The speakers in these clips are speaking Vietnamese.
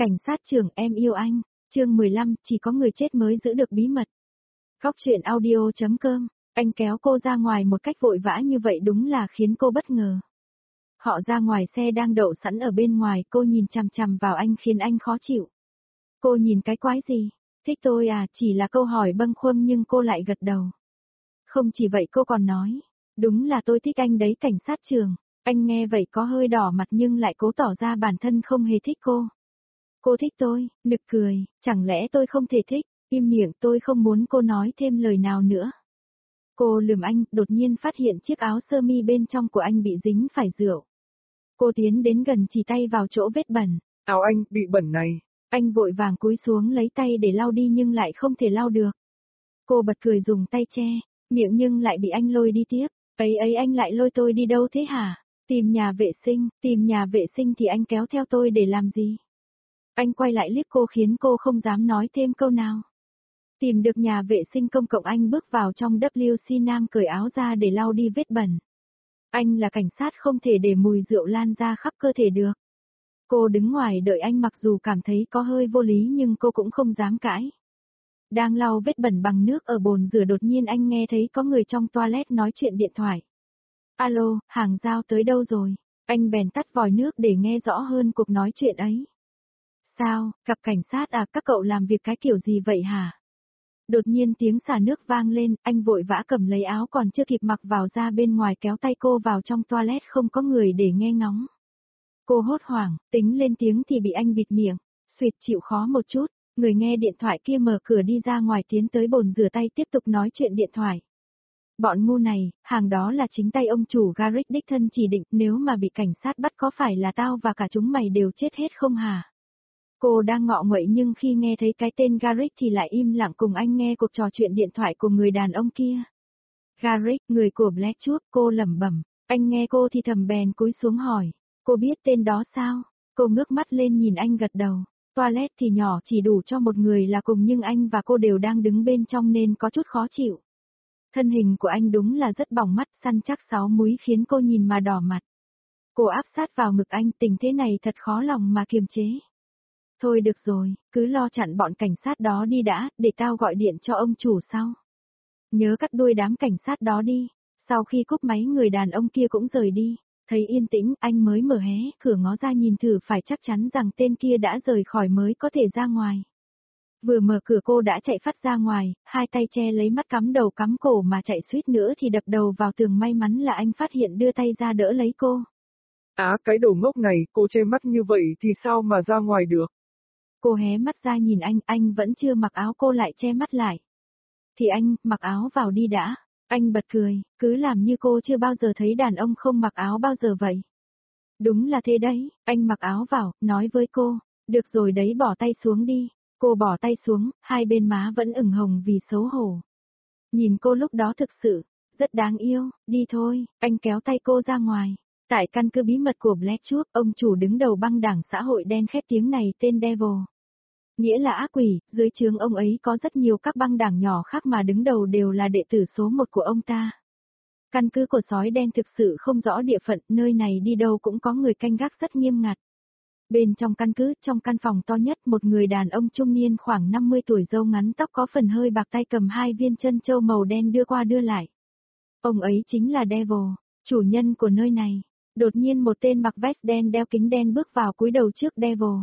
Cảnh sát trưởng em yêu anh, chương 15, chỉ có người chết mới giữ được bí mật. Góc truyện audio.com, anh kéo cô ra ngoài một cách vội vã như vậy đúng là khiến cô bất ngờ. Họ ra ngoài xe đang đậu sẵn ở bên ngoài, cô nhìn chằm chằm vào anh khiến anh khó chịu. Cô nhìn cái quái gì? Thích tôi à? Chỉ là câu hỏi bâng khuâng nhưng cô lại gật đầu. Không chỉ vậy cô còn nói, đúng là tôi thích anh đấy cảnh sát trưởng. Anh nghe vậy có hơi đỏ mặt nhưng lại cố tỏ ra bản thân không hề thích cô. Cô thích tôi, nực cười, chẳng lẽ tôi không thể thích, im miệng tôi không muốn cô nói thêm lời nào nữa. Cô lườm anh, đột nhiên phát hiện chiếc áo sơ mi bên trong của anh bị dính phải rượu. Cô tiến đến gần chỉ tay vào chỗ vết bẩn. Áo anh bị bẩn này. Anh vội vàng cúi xuống lấy tay để lau đi nhưng lại không thể lau được. Cô bật cười dùng tay che, miệng nhưng lại bị anh lôi đi tiếp. Ấy anh lại lôi tôi đi đâu thế hả? Tìm nhà vệ sinh thì anh kéo theo tôi để làm gì? Anh quay lại liếc cô khiến cô không dám nói thêm câu nào. Tìm được nhà vệ sinh công cộng anh bước vào trong WC Nam cởi áo ra để lau đi vết bẩn. Anh là cảnh sát không thể để mùi rượu lan ra khắp cơ thể được. Cô đứng ngoài đợi anh mặc dù cảm thấy có hơi vô lý nhưng cô cũng không dám cãi. Đang lau vết bẩn bằng nước ở bồn rửa đột nhiên anh nghe thấy có người trong toilet nói chuyện điện thoại. Alo, hàng giao tới đâu rồi? Anh bèn tắt vòi nước để nghe rõ hơn cuộc nói chuyện ấy. Sao, gặp cảnh sát à, các cậu làm việc cái kiểu gì vậy hả? Đột nhiên tiếng xả nước vang lên, anh vội vã cầm lấy áo còn chưa kịp mặc vào ra bên ngoài kéo tay cô vào trong toilet không có người để nghe ngóng. Cô hốt hoảng, tính lên tiếng thì bị anh bịt miệng, suýt chịu khó một chút, người nghe điện thoại kia mở cửa đi ra ngoài tiến tới bồn rửa tay tiếp tục nói chuyện điện thoại. Bọn ngu này, hàng đó là chính tay ông chủ Garrick đích thân chỉ định, nếu mà bị cảnh sát bắt có phải là tao và cả chúng mày đều chết hết không hả? Cô đang ngọ nguậy nhưng khi nghe thấy cái tên Garrick thì lại im lặng cùng anh nghe cuộc trò chuyện điện thoại của người đàn ông kia. Garrick, người của Blackchuck, cô lẩm bẩm, anh nghe cô thì thầm bèn cúi xuống hỏi, cô biết tên đó sao? Cô ngước mắt lên nhìn anh gật đầu, toilet thì nhỏ chỉ đủ cho một người là cùng nhưng anh và cô đều đang đứng bên trong nên có chút khó chịu. Thân hình của anh đúng là rất bỏng mắt săn chắc 6 múi khiến cô nhìn mà đỏ mặt. Cô áp sát vào ngực anh tình thế này thật khó lòng mà kiềm chế. Thôi được rồi, cứ lo chặn bọn cảnh sát đó đi đã, để tao gọi điện cho ông chủ sau. Nhớ cắt đuôi đám cảnh sát đó đi. Sau khi cúp máy người đàn ông kia cũng rời đi. Thấy yên tĩnh, anh mới mở hé, cửa ngó ra nhìn thử phải chắc chắn rằng tên kia đã rời khỏi mới có thể ra ngoài. Vừa mở cửa cô đã chạy phát ra ngoài, hai tay che lấy mắt cắm đầu cắm cổ mà chạy suýt nữa thì đập đầu vào tường may mắn là anh phát hiện đưa tay ra đỡ lấy cô. Cái đồ ngốc này, cô che mắt như vậy thì sao mà ra ngoài được? Cô hé mắt ra nhìn anh vẫn chưa mặc áo cô lại che mắt lại. Thì anh, mặc áo vào đi đã. Anh bật cười, cứ làm như cô chưa bao giờ thấy đàn ông không mặc áo bao giờ vậy. Đúng là thế đấy, anh mặc áo vào, nói với cô, được rồi đấy bỏ tay xuống đi. Cô bỏ tay xuống, hai bên má vẫn ửng hồng vì xấu hổ. Nhìn cô lúc đó thực sự, rất đáng yêu, đi thôi, anh kéo tay cô ra ngoài. Tại căn cứ bí mật của Blackchuck, ông chủ đứng đầu băng đảng xã hội đen khét tiếng này tên Devil. Nghĩa là ác quỷ, dưới trướng ông ấy có rất nhiều các băng đảng nhỏ khác mà đứng đầu đều là đệ tử số 1 của ông ta. Căn cứ của sói đen thực sự không rõ địa phận, nơi này đi đâu cũng có người canh gác rất nghiêm ngặt. Bên trong căn cứ, trong căn phòng to nhất một người đàn ông trung niên khoảng 50 tuổi râu ngắn tóc có phần hơi bạc tay cầm 2 viên chân châu màu đen đưa qua đưa lại. Ông ấy chính là Devil, chủ nhân của nơi này. Đột nhiên một tên mặc vest đen đeo kính đen bước vào cúi đầu trước Devil.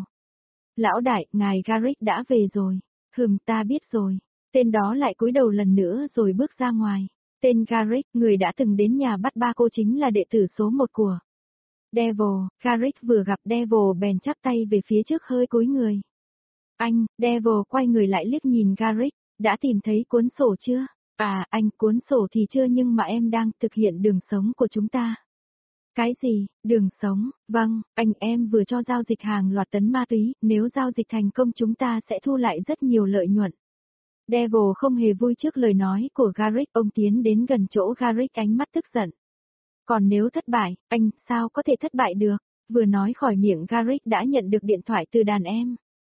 Lão đại, ngài Garrick đã về rồi. Ta biết rồi. Tên đó lại cúi đầu lần nữa rồi bước ra ngoài. Tên Garrick, người đã từng đến nhà bắt ba cô chính là đệ tử số 1 của Devil. Garrick vừa gặp Devil bèn chắp tay về phía trước hơi cúi người. Anh, Devil quay người lại liếc nhìn Garrick, đã tìm thấy cuốn sổ chưa? Anh, cuốn sổ thì chưa nhưng mà em đang thực hiện đường sống của chúng ta. Cái gì, đường sống, vâng, em vừa cho giao dịch hàng loạt tấn ma túy, nếu giao dịch thành công chúng ta sẽ thu lại rất nhiều lợi nhuận. Devil không hề vui trước lời nói của Garrick, ông tiến đến gần chỗ Garrick ánh mắt tức giận. Còn nếu thất bại, anh, sao có thể thất bại được? Vừa nói khỏi miệng Garrick đã nhận được điện thoại từ đàn em.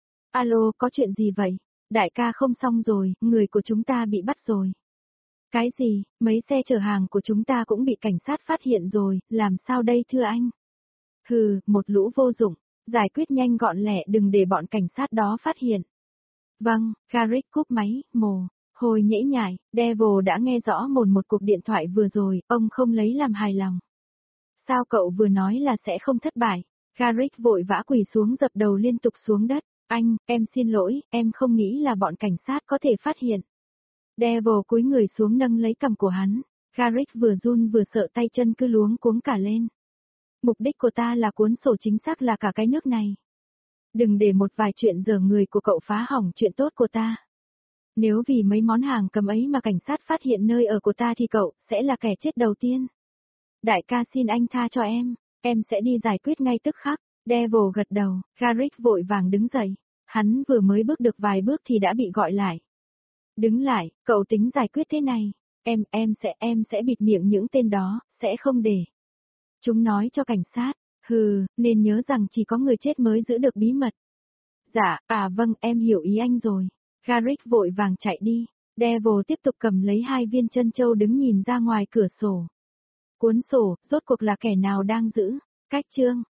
Alo, có chuyện gì vậy? Đại ca không xong rồi, người của chúng ta bị bắt rồi. Cái gì, mấy xe chở hàng của chúng ta cũng bị cảnh sát phát hiện rồi, làm sao đây thưa anh? Một lũ vô dụng, Giải quyết nhanh gọn lẹ, đừng để bọn cảnh sát đó phát hiện. Vâng, Garrick cúp máy, hồi nhễ nhại, Devil đã nghe rõ một cuộc điện thoại vừa rồi, ông không lấy làm hài lòng. Sao cậu vừa nói là sẽ không thất bại? Garrick vội vã quỳ xuống dập đầu liên tục xuống đất. Anh, em xin lỗi, em không nghĩ là bọn cảnh sát có thể phát hiện. Devil cúi người xuống nâng lấy cằm của hắn. Garrick vừa run vừa sợ tay chân cứ luống cuống cả lên. Mục đích của ta là cuốn sổ chính xác là cả cái nước này. Đừng để một vài chuyện dở người của cậu phá hỏng chuyện tốt của ta. Nếu vì mấy món hàng cấm ấy mà cảnh sát phát hiện nơi ở của ta thì cậu sẽ là kẻ chết đầu tiên. Đại ca xin anh tha cho em sẽ đi giải quyết ngay tức khắc. Devil gật đầu, Garrick vội vàng đứng dậy. Hắn vừa mới bước được vài bước thì đã bị gọi lại. Đứng lại, cậu tính giải quyết thế này. Em sẽ bịt miệng những tên đó, sẽ không để chúng nói cho cảnh sát. Nên nhớ rằng chỉ có người chết mới giữ được bí mật. Dạ, vâng, em hiểu ý anh rồi. Garrick vội vàng chạy đi. Devil tiếp tục cầm lấy 2 viên trân châu đứng nhìn ra ngoài cửa sổ. Cuốn sổ, rốt cuộc là kẻ nào đang giữ? Cách chương